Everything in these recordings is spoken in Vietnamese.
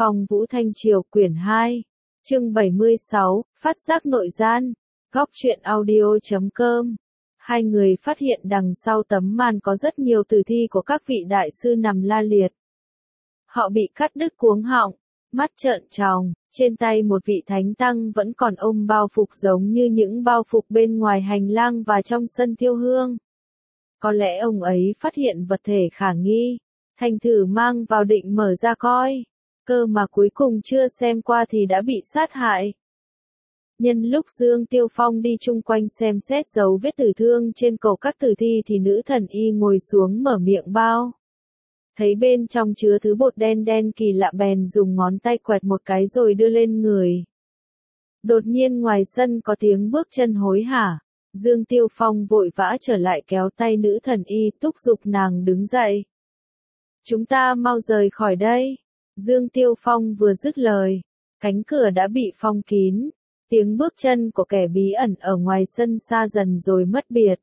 Phong Vũ Thanh Triều quyển 2, chương 76, phát giác nội gian, góc truyện audio.com. Hai người phát hiện đằng sau tấm màn có rất nhiều tử thi của các vị đại sư nằm la liệt. Họ bị cắt đứt cuống họng, mắt trợn tròng, trên tay một vị thánh tăng vẫn còn ôm bao phục giống như những bao phục bên ngoài hành lang và trong sân thiêu hương. Có lẽ ông ấy phát hiện vật thể khả nghi, thành thử mang vào định mở ra coi, cơ mà cuối cùng chưa xem qua thì đã bị sát hại. Nhân lúc Dương Tiêu Phong đi chung quanh xem xét dấu vết tử thương trên cổ các tử thi thì nữ thần y ngồi xuống mở miệng bao. Thấy bên trong chứa thứ bột đen đen kỳ lạ bèn dùng ngón tay quẹt một cái rồi đưa lên người. Đột nhiên ngoài sân có tiếng bước chân hối hả. Dương Tiêu Phong vội vã trở lại kéo tay nữ thần y thúc giục nàng đứng dậy. Chúng ta mau rời khỏi đây. Dương Tiêu Phong vừa dứt lời, cánh cửa đã bị phong kín, tiếng bước chân của kẻ bí ẩn ở ngoài sân xa dần rồi mất biệt.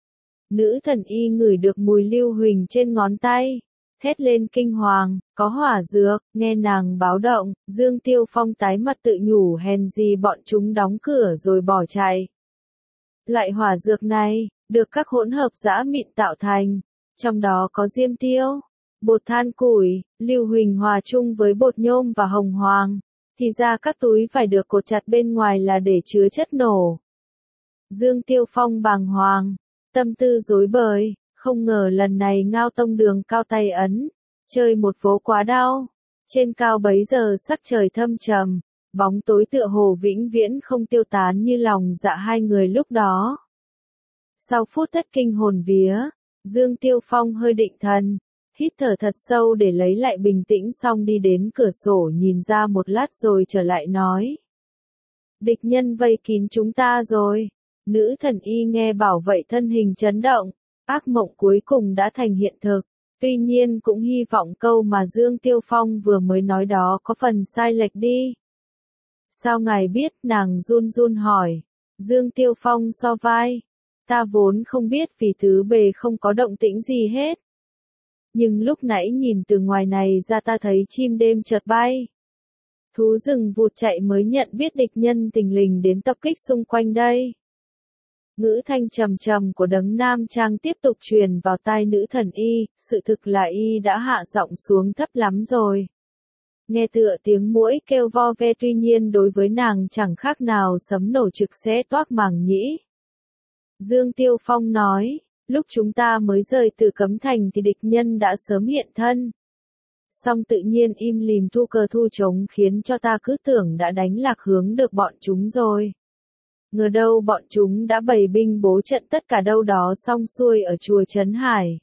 Nữ thần y ngửi được mùi lưu huỳnh trên ngón tay, thét lên kinh hoàng, có hỏa dược, nghe nàng báo động, Dương Tiêu Phong tái mặt tự nhủ hèn gì bọn chúng đóng cửa rồi bỏ chạy. Loại hỏa dược này, được các hỗn hợp giã mịn tạo thành, trong đó có diêm tiêu, bột than củi, lưu huỳnh hòa chung với bột nhôm và hồng hoàng, thì ra các túi phải được cột chặt bên ngoài là để chứa chất nổ. Dương Tiêu Phong bàng hoàng, tâm tư rối bời, không ngờ lần này Ngao Tông Đường cao tay ấn, chơi một vố quá đau. Trên cao bấy giờ sắc trời thâm trầm, bóng tối tựa hồ vĩnh viễn không tiêu tán như lòng dạ hai người lúc đó. Sau phút thất kinh hồn vía, Dương Tiêu Phong hơi định thần, hít thở thật sâu để lấy lại bình tĩnh xong đi đến cửa sổ nhìn ra một lát rồi trở lại nói. Địch nhân vây kín chúng ta rồi. Nữ thần y nghe bảo vậy thân hình chấn động, ác mộng cuối cùng đã thành hiện thực. Tuy nhiên cũng hy vọng câu mà Dương Tiêu Phong vừa mới nói đó có phần sai lệch đi. Sao ngài biết? Nàng run run hỏi. Dương Tiêu Phong so vai. Ta vốn không biết vì tứ bề không có động tĩnh gì hết. Nhưng lúc nãy nhìn từ ngoài này ra ta thấy chim đêm chợt bay. Thú rừng vụt chạy mới nhận biết địch nhân thình lình đến tập kích xung quanh đây. Ngữ thanh trầm trầm của đấng nam trang tiếp tục truyền vào tai nữ thần y, sự thực là y đã hạ giọng xuống thấp lắm rồi. Nghe tựa tiếng muỗi kêu vo ve tuy nhiên đối với nàng chẳng khác nào sấm nổ trực xé toác màng nhĩ. Dương Tiêu Phong nói, lúc chúng ta mới rời từ Cấm Thành thì địch nhân đã sớm hiện thân. Song tự nhiên im lìm thu cờ thu trống khiến cho ta cứ tưởng đã đánh lạc hướng được bọn chúng rồi. Ngờ đâu bọn chúng đã bày binh bố trận tất cả đâu đó xong xuôi ở chùa Trấn Hải.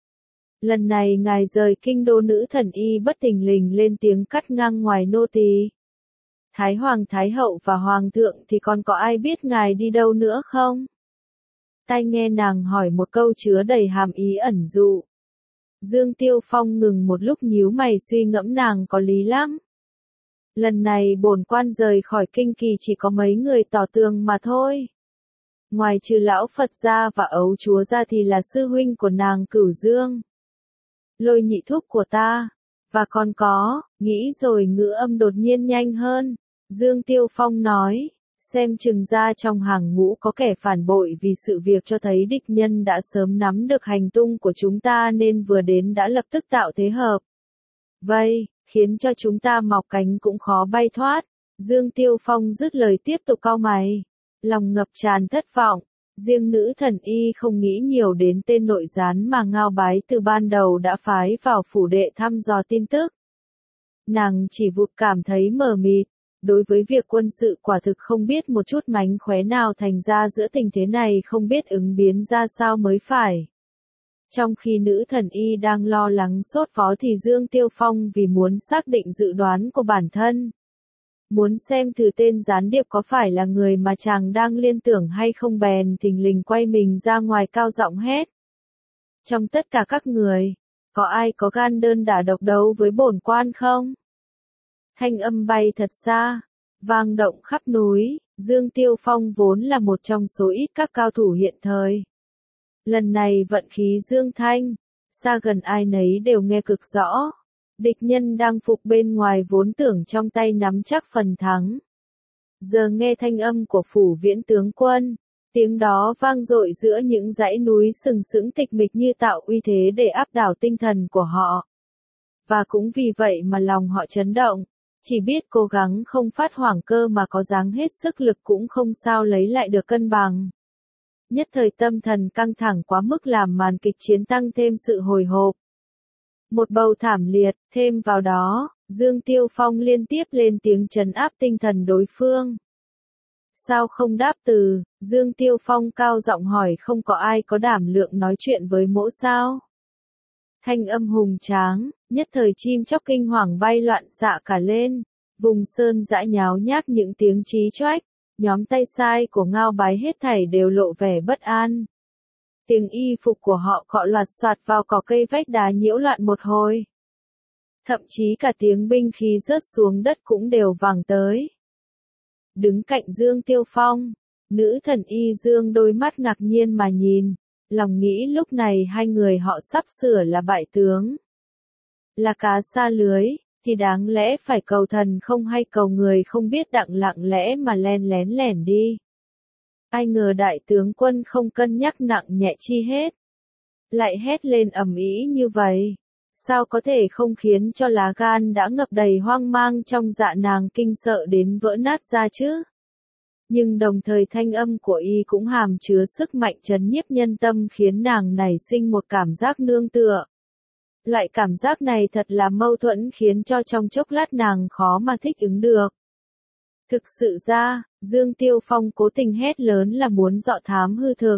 Lần này ngài rời kinh đô, nữ thần y bất thình lình lên tiếng cắt ngang ngoài nô tỳ. Thái Hoàng Thái Hậu và Hoàng thượng thì còn có ai biết ngài đi đâu nữa không? Tai nghe nàng hỏi một câu chứa đầy hàm ý ẩn dụ. Dương Tiêu Phong ngừng một lúc nhíu mày suy ngẫm nàng có lý lắm. Lần này bổn quan rời khỏi kinh kỳ chỉ có mấy người tỏ tường mà thôi. Ngoài trừ lão Phật gia và ấu chúa ra thì là sư huynh của nàng Cửu Dương, Lôi nhị thúc của ta, và còn có, nghĩ rồi ngữ âm đột nhiên nhanh hơn. Dương Tiêu Phong nói, xem chừng ra trong hàng ngũ có kẻ phản bội vì sự việc cho thấy địch nhân đã sớm nắm được hành tung của chúng ta nên vừa đến đã lập tức tạo thế hợp. Vậy, khiến cho chúng ta mọc cánh cũng khó bay thoát. Dương Tiêu Phong dứt lời tiếp tục cau mày, lòng ngập tràn thất vọng. Riêng nữ thần y không nghĩ nhiều đến tên nội gián mà Ngao Bái từ ban đầu đã phái vào phủ đệ thăm dò tin tức. Nàng chỉ vụt cảm thấy mờ mịt, đối với việc quân sự quả thực không biết một chút mánh khóe nào, thành ra giữa tình thế này không biết ứng biến ra sao mới phải. Trong khi nữ thần y đang lo lắng sốt vó thì Dương Tiêu Phong vì muốn xác định dự đoán của bản thân, muốn xem thử tên gián điệp có phải là người mà chàng đang liên tưởng hay không bèn thình lình quay mình ra ngoài cao giọng hét. Trong tất cả các người, có ai có gan đơn đả độc đấu với bổn quan không? Thanh âm bay thật xa, vang động khắp núi. Dương Tiêu Phong vốn là một trong số ít các cao thủ hiện thời. Lần này vận khí Dương Thanh, xa gần ai nấy đều nghe cực rõ. Địch nhân đang phục bên ngoài vốn tưởng trong tay nắm chắc phần thắng. Giờ nghe thanh âm của phủ viễn tướng quân, tiếng đó vang dội giữa những dãy núi sừng sững tịch mịch như tạo uy thế để áp đảo tinh thần của họ. Và cũng vì vậy mà lòng họ chấn động, chỉ biết cố gắng không phát hoảng cơ mà có dáng hết sức lực cũng không sao lấy lại được cân bằng. Nhất thời tâm thần căng thẳng quá mức làm màn kịch chiến tăng thêm sự hồi hộp. Một bầu thảm liệt, thêm vào đó, Dương Tiêu Phong liên tiếp lên tiếng trấn áp tinh thần đối phương. Sao không đáp từ, Dương Tiêu Phong cao giọng hỏi không có ai có đảm lượng nói chuyện với mỗ sao? Thanh âm hùng tráng, nhất thời chim chóc kinh hoàng bay loạn xạ cả lên, vùng sơn dã nháo nhác những tiếng chí choách, nhóm tay sai của Ngao Bái hết thảy đều lộ vẻ bất an. Tiếng y phục của họ cọ loạt soạt vào cỏ cây vách đá nhiễu loạn một hồi. Thậm chí cả tiếng binh khí rớt xuống đất cũng đều vang tới. Đứng cạnh Dương Tiêu Phong, nữ thần Y Dương đôi mắt ngạc nhiên mà nhìn, lòng nghĩ lúc này hai người họ sắp sửa là bại tướng. Là cá xa lưới, thì đáng lẽ phải cầu thần không hay cầu người không biết đặng lặng lẽ mà len lén lẻn đi. Ai ngờ đại tướng quân không cân nhắc nặng nhẹ chi hết. Lại hét lên ầm ĩ như vậy. Sao có thể không khiến cho lá gan đã ngập đầy hoang mang trong dạ nàng kinh sợ đến vỡ nát ra chứ? Nhưng đồng thời thanh âm của y cũng hàm chứa sức mạnh trấn nhiếp nhân tâm khiến nàng nảy sinh một cảm giác nương tựa. Loại cảm giác này thật là mâu thuẫn khiến cho trong chốc lát nàng khó mà thích ứng được. Thực sự ra, Dương Tiêu Phong cố tình hét lớn là muốn dọ thám hư thực.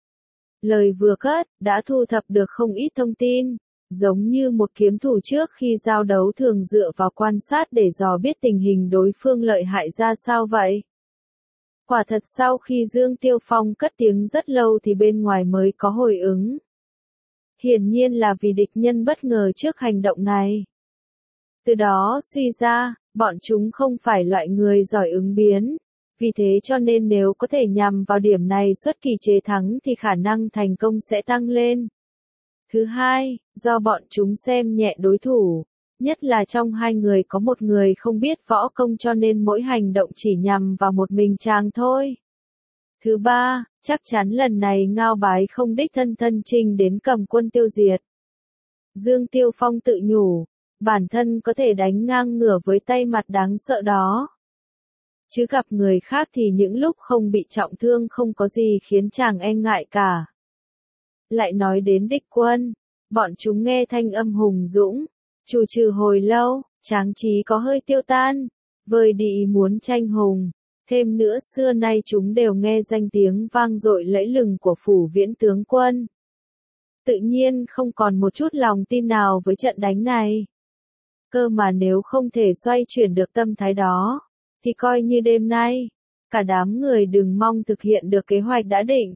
Lời vừa cất, đã thu thập được không ít thông tin, giống như một kiếm thủ trước khi giao đấu thường dựa vào quan sát để dò biết tình hình đối phương lợi hại ra sao vậy. Quả thật sau khi Dương Tiêu Phong cất tiếng rất lâu thì bên ngoài mới có hồi ứng. Hiển nhiên là vì địch nhân bất ngờ trước hành động này. Từ đó suy ra, bọn chúng không phải loại người giỏi ứng biến. Vì thế cho nên nếu có thể nhằm vào điểm này xuất kỳ chế thắng thì khả năng thành công sẽ tăng lên. Thứ hai, do bọn chúng xem nhẹ đối thủ, nhất là trong hai người có một người không biết võ công cho nên mỗi hành động chỉ nhằm vào một mình chàng thôi. Thứ ba, chắc chắn lần này Ngao Bái không đích thân chinh đến cầm quân tiêu diệt. Dương Tiêu Phong tự nhủ, bản thân có thể đánh ngang ngửa với tay mặt đáng sợ đó. Chứ gặp người khác thì những lúc không bị trọng thương không có gì khiến chàng e ngại cả. Lại nói đến địch quân, bọn chúng nghe thanh âm hùng dũng, trù trừ hồi lâu, tráng trí có hơi tiêu tan, vơi đi ý muốn tranh hùng. Thêm nữa xưa nay chúng đều nghe danh tiếng vang dội lẫy lừng của phủ viễn tướng quân. Tự nhiên không còn một chút lòng tin nào với trận đánh này. Cơ mà nếu không thể xoay chuyển được tâm thái đó, thì coi như đêm nay, cả đám người đừng mong thực hiện được kế hoạch đã định.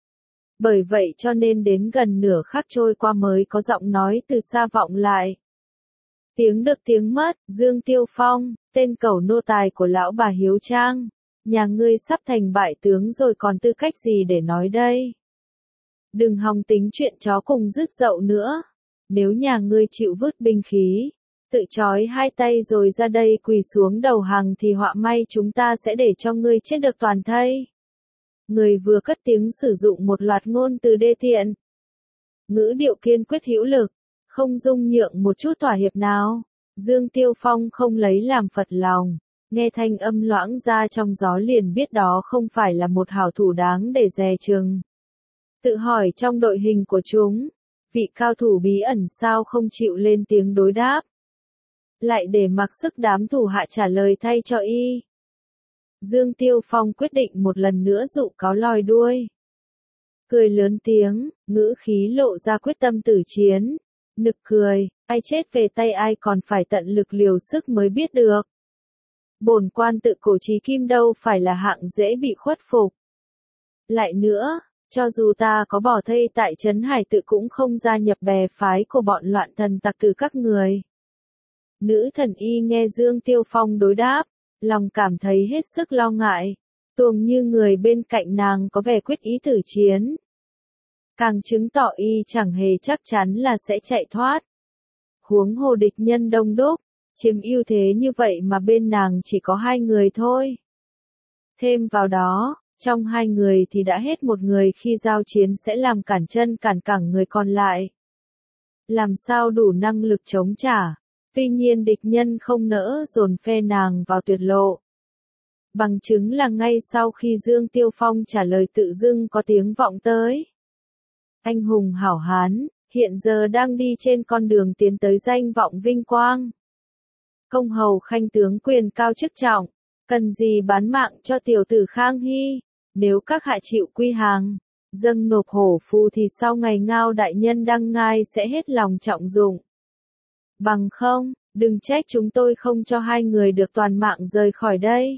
Bởi vậy cho nên đến gần nửa khắc trôi qua mới có giọng nói từ xa vọng lại. Tiếng được tiếng mất, Dương Tiêu Phong, tên cẩu nô tài của lão bà Hiếu Trang. Nhà ngươi sắp thành bại tướng rồi còn tư cách gì để nói đây? Đừng hòng tính chuyện chó cùng rứt dậu nữa. Nếu nhà ngươi chịu vứt binh khí, tự trói hai tay rồi ra đây quỳ xuống đầu hàng thì họa may chúng ta sẽ để cho ngươi chết được toàn thây. Người vừa cất tiếng sử dụng một loạt ngôn từ đê tiện. Ngữ điệu kiên quyết hữu lực, không dung nhượng một chút thỏa hiệp nào. Dương Tiêu Phong không lấy làm phật lòng. Nghe thanh âm loãng ra trong gió liền biết đó không phải là một hảo thủ đáng để dè chừng. Tự hỏi trong đội hình của chúng, vị cao thủ bí ẩn sao không chịu lên tiếng đối đáp. Lại để mặc sức đám thủ hạ trả lời thay cho y. Dương Tiêu Phong quyết định một lần nữa dụ cáo lòi đuôi. Cười lớn tiếng, ngữ khí lộ ra quyết tâm tử chiến. Nực cười, ai chết về tay ai còn phải tận lực liều sức mới biết được. Bổn quan tự cổ chí kim đâu phải là hạng dễ bị khuất phục. Lại nữa, cho dù ta có bỏ thây tại trấn Hải Tự cũng không gia nhập bè phái của bọn loạn thần tặc từ các người. Nữ thần y nghe Dương Tiêu Phong đối đáp, lòng cảm thấy hết sức lo ngại, tuồng như người bên cạnh nàng có vẻ quyết ý tử chiến. Càng chứng tỏ y chẳng hề chắc chắn là sẽ chạy thoát. Huống hồ địch nhân đông đúc, chiếm ưu thế như vậy mà bên nàng chỉ có 2 người thôi. Thêm vào đó, trong 2 người thì đã hết một người khi giao chiến sẽ làm cản chân cản cẳng người còn lại. Làm sao đủ năng lực chống trả, tuy nhiên địch nhân không nỡ dồn phe nàng vào tuyệt lộ. Bằng chứng là ngay sau khi Dương Tiêu Phong trả lời tự dưng có tiếng vọng tới. Anh hùng hảo hán, hiện giờ đang đi trên con đường tiến tới danh vọng vinh quang. Công hầu khanh tướng quyền cao chức trọng, cần gì bán mạng cho tiểu tử Khang Hy, nếu các hạ chịu quy hàng, dâng nộp hổ phù thì sau ngày Ngao đại nhân đăng ngai sẽ hết lòng trọng dụng. Bằng không, đừng trách chúng tôi không cho 2 người được toàn mạng rời khỏi đây.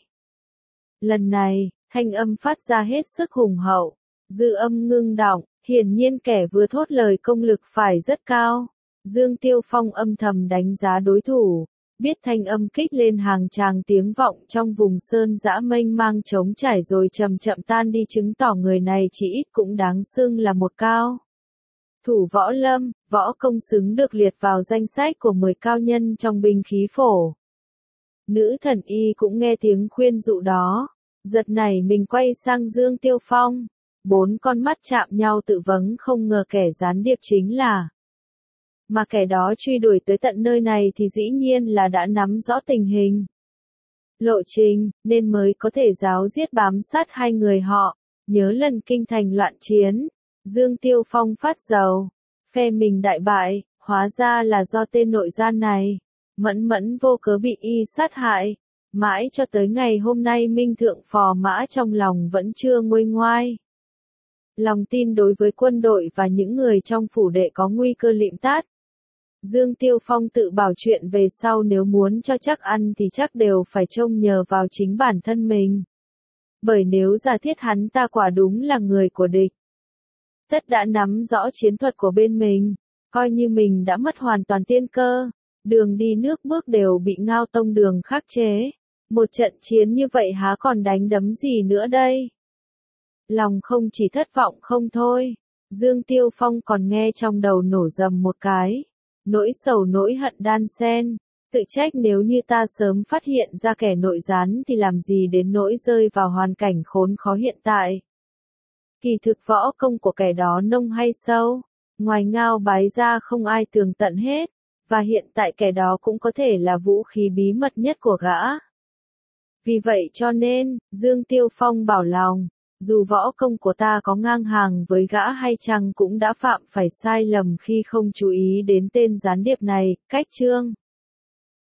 Lần này, thanh âm phát ra hết sức hùng hậu, dư âm ngưng đọng, hiển nhiên kẻ vừa thốt lời công lực phải rất cao. Dương Tiêu Phong âm thầm đánh giá đối thủ, biết thanh âm kích lên hàng tràng tiếng vọng trong vùng sơn dã mênh mang trống trải rồi chậm chậm tan đi, chứng tỏ người này chỉ ít cũng đáng xưng là một cao thủ võ lâm, võ công xứng được liệt vào danh sách của 10 cao nhân trong binh khí phổ. Nữ thần y cũng nghe tiếng khuyên dụ đó, giật nảy mình quay sang Dương Tiêu Phong, 4 con mắt chạm nhau tự vấn không ngờ kẻ gián điệp chính là. Mà kẻ đó truy đuổi tới tận nơi này thì dĩ nhiên là đã nắm rõ tình hình, lộ trình, nên mới có thể giáo giết bám sát 2 người họ. Nhớ lần kinh thành loạn chiến, Dương Tiêu Phong phát dầu, phe mình đại bại, hóa ra là do tên nội gian này, mẫn mẫn vô cớ bị y sát hại. Mãi cho tới ngày hôm nay Minh Thượng Phò Mã trong lòng vẫn chưa nguôi ngoai. Lòng tin đối với quân đội và những người trong phủ đệ có nguy cơ lịm tát. Dương Tiêu Phong tự bảo chuyện về sau nếu muốn cho chắc ăn thì chắc đều phải trông nhờ vào chính bản thân mình. Bởi nếu giả thiết hắn ta quả đúng là người của địch, tất đã nắm rõ chiến thuật của bên mình, coi như mình đã mất hoàn toàn tiên cơ, đường đi nước bước đều bị Ngao Tông Đường khắc chế. Một trận chiến như vậy há còn đánh đấm gì nữa đây? Lòng không chỉ thất vọng không thôi, Dương Tiêu Phong còn nghe trong đầu nổ rầm một cái. Nỗi sầu nỗi hận đan xen, tự trách nếu như ta sớm phát hiện ra kẻ nội gián thì làm gì đến nỗi rơi vào hoàn cảnh khốn khó hiện tại. Kỳ thực võ công của kẻ đó nông hay sâu, ngoài Ngao Bái ra không ai tường tận hết, và hiện tại kẻ đó cũng có thể là vũ khí bí mật nhất của gã. Vì vậy cho nên, Dương Tiêu Phong bảo lòng, dù võ công của ta có ngang hàng với gã hay chăng cũng đã phạm phải sai lầm khi không chú ý đến tên gián điệp này. Cách chương